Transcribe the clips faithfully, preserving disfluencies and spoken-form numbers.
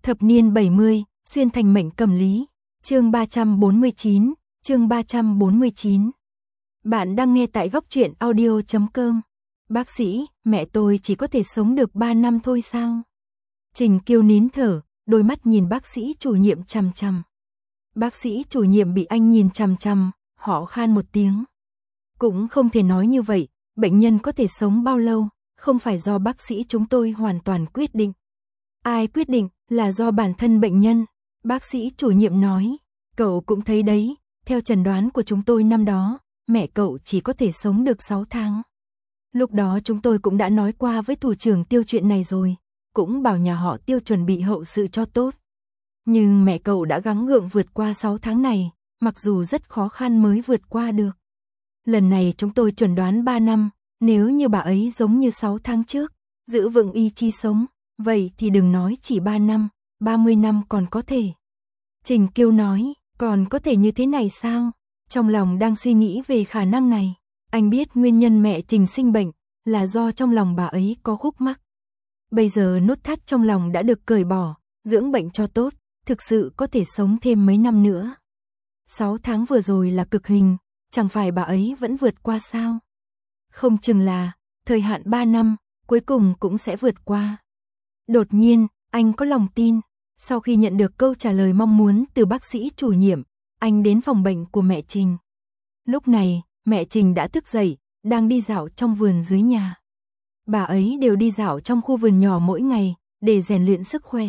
Thập niên bảy mươi, xuyên thành mệnh cầm lý. Chương ba trăm bốn mươi chín, chương ba trăm bốn mươi chín. Bạn đang nghe tại góc truyện audio chấm com. Bác sĩ, mẹ tôi chỉ có thể sống được ba năm thôi sao? Trình Kiêu nín thở, đôi mắt nhìn bác sĩ chủ nhiệm chằm chằm. Bác sĩ chủ nhiệm bị anh nhìn chằm chằm, họ khan một tiếng. Cũng không thể nói như vậy, bệnh nhân có thể sống bao lâu, không phải do bác sĩ chúng tôi hoàn toàn quyết định. Ai quyết định là do bản thân bệnh nhân, bác sĩ chủ nhiệm nói. Cậu cũng thấy đấy, theo chẩn đoán của chúng tôi năm đó, mẹ cậu chỉ có thể sống được sáu tháng. Lúc đó chúng tôi cũng đã nói qua với thủ trưởng Tiêu chuyện này rồi, cũng bảo nhà họ Tiêu chuẩn bị hậu sự cho tốt. Nhưng mẹ cậu đã gắng gượng vượt qua sáu tháng này, mặc dù rất khó khăn mới vượt qua được. Lần này chúng tôi chuẩn đoán ba năm, nếu như bà ấy giống như sáu tháng trước, giữ vững ý chí sống, vậy thì đừng nói chỉ ba năm, ba mươi năm còn có thể. Trình Kiêu nói, còn có thể như thế này sao? Trong lòng đang suy nghĩ về khả năng này, anh biết nguyên nhân mẹ Trình sinh bệnh là do trong lòng bà ấy có khúc mắc. Bây giờ nút thắt trong lòng đã được cởi bỏ, dưỡng bệnh cho tốt, thực sự có thể sống thêm mấy năm nữa. Sáu tháng vừa rồi là cực hình, chẳng phải bà ấy vẫn vượt qua sao? Không chừng là, thời hạn ba năm, cuối cùng cũng sẽ vượt qua. Đột nhiên, anh có lòng tin, sau khi nhận được câu trả lời mong muốn từ bác sĩ chủ nhiệm, anh đến phòng bệnh của mẹ Trình. Lúc này, mẹ Trình đã thức dậy, đang đi dạo trong vườn dưới nhà. Bà ấy đều đi dạo trong khu vườn nhỏ mỗi ngày, để rèn luyện sức khỏe.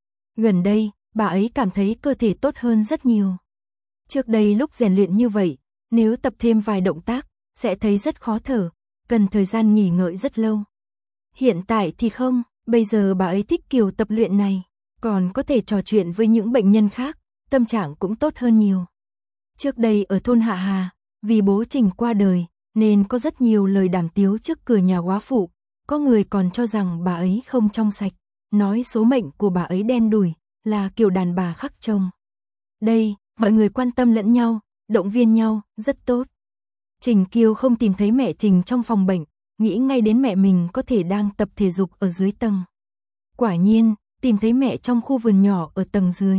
Gần đây, bà ấy cảm thấy cơ thể tốt hơn rất nhiều. Trước đây lúc rèn luyện như vậy, nếu tập thêm vài động tác, sẽ thấy rất khó thở, cần thời gian nghỉ ngơi rất lâu. Hiện tại thì không, bây giờ bà ấy thích kiểu tập luyện này, còn có thể trò chuyện với những bệnh nhân khác, tâm trạng cũng tốt hơn nhiều. Trước đây ở thôn Hạ Hà, vì bố Trình qua đời, nên có rất nhiều lời đàm tiếu trước cửa nhà góa phụ, có người còn cho rằng bà ấy không trong sạch, nói số mệnh của bà ấy đen đủi, là kiểu đàn bà khắc chồng. Đây, mọi người quan tâm lẫn nhau, động viên nhau, rất tốt. Trình Kiêu không tìm thấy mẹ Trình trong phòng bệnh, nghĩ ngay đến mẹ mình có thể đang tập thể dục ở dưới tầng. Quả nhiên, tìm thấy mẹ trong khu vườn nhỏ ở tầng dưới.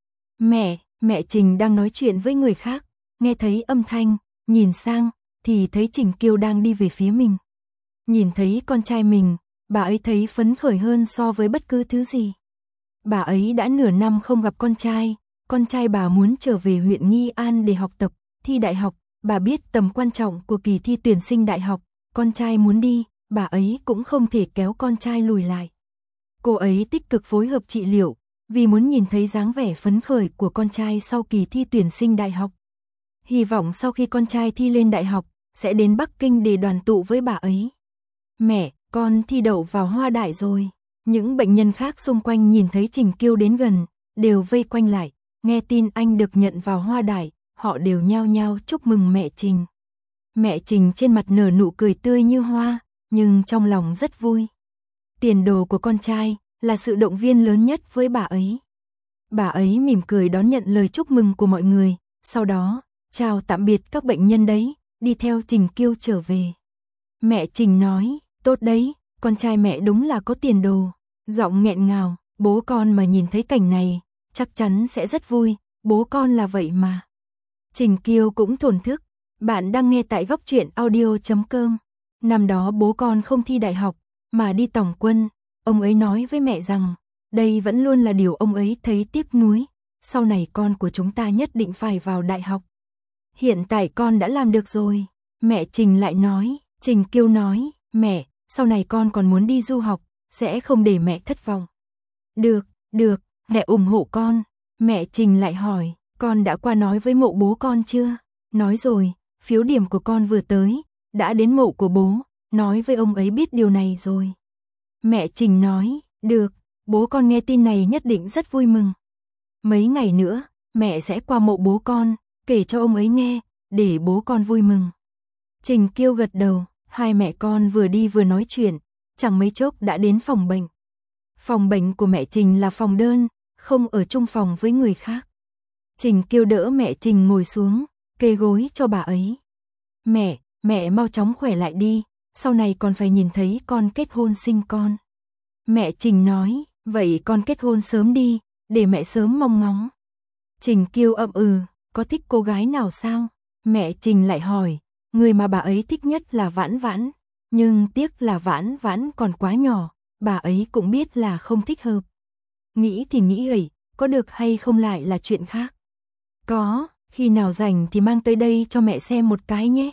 Mẹ, mẹ Trình đang nói chuyện với người khác, nghe thấy âm thanh, nhìn sang, thì thấy Trình Kiêu đang đi về phía mình. Nhìn thấy con trai mình, bà ấy thấy phấn khởi hơn so với bất cứ thứ gì. Bà ấy đã nửa năm không gặp con trai, con trai bà muốn trở về huyện Nghi An để học tập, thi đại học, bà biết tầm quan trọng của kỳ thi tuyển sinh đại học, con trai muốn đi, bà ấy cũng không thể kéo con trai lùi lại. Cô ấy tích cực phối hợp trị liệu, vì muốn nhìn thấy dáng vẻ phấn khởi của con trai sau kỳ thi tuyển sinh đại học. Hy vọng sau khi con trai thi lên đại học, sẽ đến Bắc Kinh để đoàn tụ với bà ấy. Mẹ, con thi đậu vào Hoa Đại rồi. Những bệnh nhân khác xung quanh nhìn thấy Trình Kiêu đến gần, đều vây quanh lại, nghe tin anh được nhận vào Hoa Đại, họ đều nhao nhao chúc mừng mẹ Trình. Mẹ Trình trên mặt nở nụ cười tươi như hoa, nhưng trong lòng rất vui. Tiền đồ của con trai là sự động viên lớn nhất với bà ấy. Bà ấy mỉm cười đón nhận lời chúc mừng của mọi người, sau đó, chào tạm biệt các bệnh nhân đấy, đi theo Trình Kiêu trở về. Mẹ Trình nói, tốt đấy, con trai mẹ đúng là có tiền đồ. Giọng nghẹn ngào, bố con mà nhìn thấy cảnh này, chắc chắn sẽ rất vui, bố con là vậy mà. Trình Kiêu cũng thổn thức, bạn đang nghe tại góc truyện audio chấm com. Năm đó bố con không thi đại học, mà đi tòng quân, ông ấy nói với mẹ rằng, đây vẫn luôn là điều ông ấy thấy tiếc nuối, sau này con của chúng ta nhất định phải vào đại học. Hiện tại con đã làm được rồi, mẹ Trình lại nói. Trình Kiêu nói, mẹ, sau này con còn muốn đi du học, sẽ không để mẹ thất vọng. Được, được, mẹ ủng hộ con. Mẹ Trình lại hỏi, con đã qua nói với mộ bố con chưa? Nói rồi, phiếu điểm của con vừa tới, đã đến mộ của bố, nói với ông ấy biết điều này rồi. Mẹ Trình nói, được, bố con nghe tin này nhất định rất vui mừng. Mấy ngày nữa, mẹ sẽ qua mộ bố con, kể cho ông ấy nghe, để bố con vui mừng. Trình Kiêu gật đầu, hai mẹ con vừa đi vừa nói chuyện, chẳng mấy chốc đã đến phòng bệnh. Phòng bệnh của mẹ Trình là phòng đơn, không ở chung phòng với người khác. Trình Kiêu đỡ mẹ Trình ngồi xuống, kê gối cho bà ấy. Mẹ, mẹ mau chóng khỏe lại đi, sau này còn phải nhìn thấy con kết hôn sinh con. Mẹ Trình nói, Vậy con kết hôn sớm đi, để mẹ sớm mong ngóng. Trình Kiêu ậm ừ, có thích cô gái nào sao? Mẹ Trình lại hỏi, người mà bà ấy thích nhất là Vãn Vãn, nhưng tiếc là Vãn Vãn còn quá nhỏ, bà ấy cũng biết là không thích hợp. Nghĩ thì nghĩ ấy, có được hay không lại là chuyện khác. Có, khi nào rảnh thì mang tới đây cho mẹ xem một cái nhé.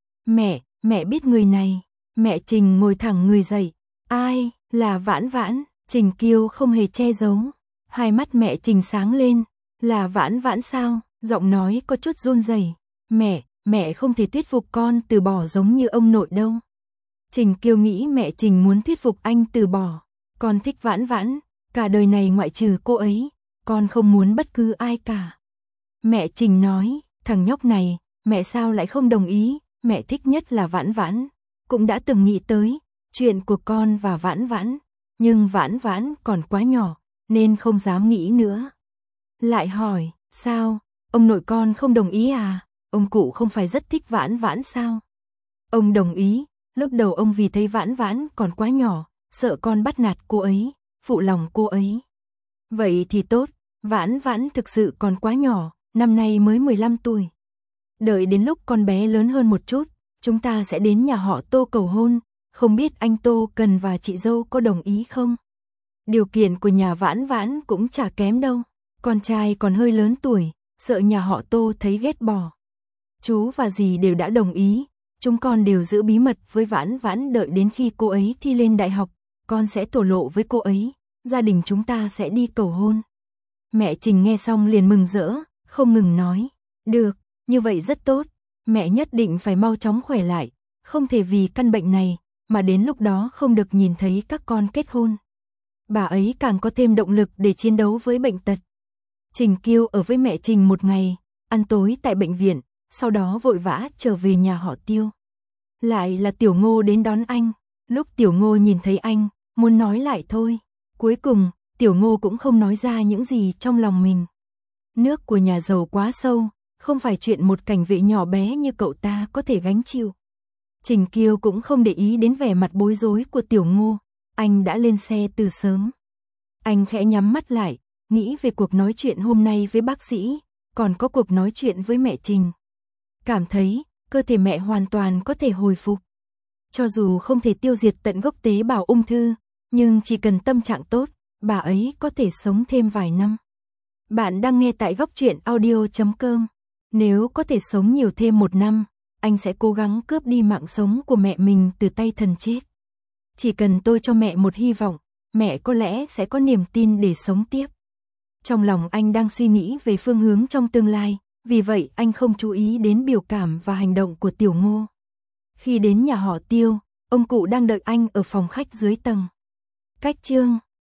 Mẹ, mẹ biết người này. Mẹ Trình ngồi thẳng người dậy. Ai, là Vãn Vãn? Trình Kiêu không hề che giấu. Hai mắt mẹ Trình sáng lên. Là Vãn Vãn sao? Giọng nói có chút run rẩy. Mẹ, mẹ không thể thuyết phục con từ bỏ giống như ông nội đâu. Trình Kiêu nghĩ mẹ Trình muốn thuyết phục anh từ bỏ. Con thích Vãn Vãn, cả đời này ngoại trừ cô ấy, con không muốn bất cứ ai cả. Mẹ Trình nói, thằng nhóc này, mẹ sao lại không đồng ý, mẹ thích nhất là Vãn Vãn. Cũng đã từng nghĩ tới chuyện của con và Vãn Vãn, nhưng Vãn Vãn còn quá nhỏ, nên không dám nghĩ nữa. Lại hỏi, sao, ông nội con không đồng ý à? Ông cụ không phải rất thích Vãn Vãn sao? Ông đồng ý, lúc đầu ông vì thấy Vãn Vãn còn quá nhỏ, sợ con bắt nạt cô ấy, phụ lòng cô ấy. Vậy thì tốt, Vãn Vãn thực sự còn quá nhỏ, năm nay mới mười lăm tuổi. Đợi đến lúc con bé lớn hơn một chút, chúng ta sẽ đến nhà họ Tô cầu hôn, không biết anh Tô Cần và chị dâu có đồng ý không? Điều kiện của nhà Vãn Vãn cũng chả kém đâu, con trai còn hơi lớn tuổi, sợ nhà họ Tô thấy ghét bỏ. Chú và dì đều đã đồng ý, chúng con đều giữ bí mật với Vãn Vãn, đợi đến khi cô ấy thi lên đại học, con sẽ thổ lộ với cô ấy, gia đình chúng ta sẽ đi cầu hôn. Mẹ Trình nghe xong liền mừng rỡ, không ngừng nói, được, như vậy rất tốt, mẹ nhất định phải mau chóng khỏe lại, không thể vì căn bệnh này, mà đến lúc đó không được nhìn thấy các con kết hôn. Bà ấy càng có thêm động lực để chiến đấu với bệnh tật. Trình Kiêu ở với mẹ Trình một ngày, ăn tối tại bệnh viện, sau đó vội vã trở về nhà họ Tiêu. Lại là Tiểu Ngô đến đón anh, lúc Tiểu Ngô nhìn thấy anh, muốn nói lại thôi. Cuối cùng, Tiểu Ngô cũng không nói ra những gì trong lòng mình. Nước của nhà giàu quá sâu, không phải chuyện một cảnh vệ nhỏ bé như cậu ta có thể gánh chịu. Trình Kiêu cũng không để ý đến vẻ mặt bối rối của Tiểu Ngô, anh đã lên xe từ sớm. Anh khẽ nhắm mắt lại, nghĩ về cuộc nói chuyện hôm nay với bác sĩ, còn có cuộc nói chuyện với mẹ Trình. Cảm thấy, cơ thể mẹ hoàn toàn có thể hồi phục. Cho dù không thể tiêu diệt tận gốc tế bào ung thư, nhưng chỉ cần tâm trạng tốt, bà ấy có thể sống thêm vài năm. Bạn đang nghe tại góc truyện audio chấm com. Nếu có thể sống nhiều thêm một năm, anh sẽ cố gắng cướp đi mạng sống của mẹ mình từ tay thần chết. Chỉ cần tôi cho mẹ một hy vọng, mẹ có lẽ sẽ có niềm tin để sống tiếp. Trong lòng anh đang suy nghĩ về phương hướng trong tương lai, vì vậy anh không chú ý đến biểu cảm và hành động của Tiểu Ngô. Khi đến nhà họ Tiêu, ông cụ đang đợi anh ở phòng khách dưới tầng. Cách chương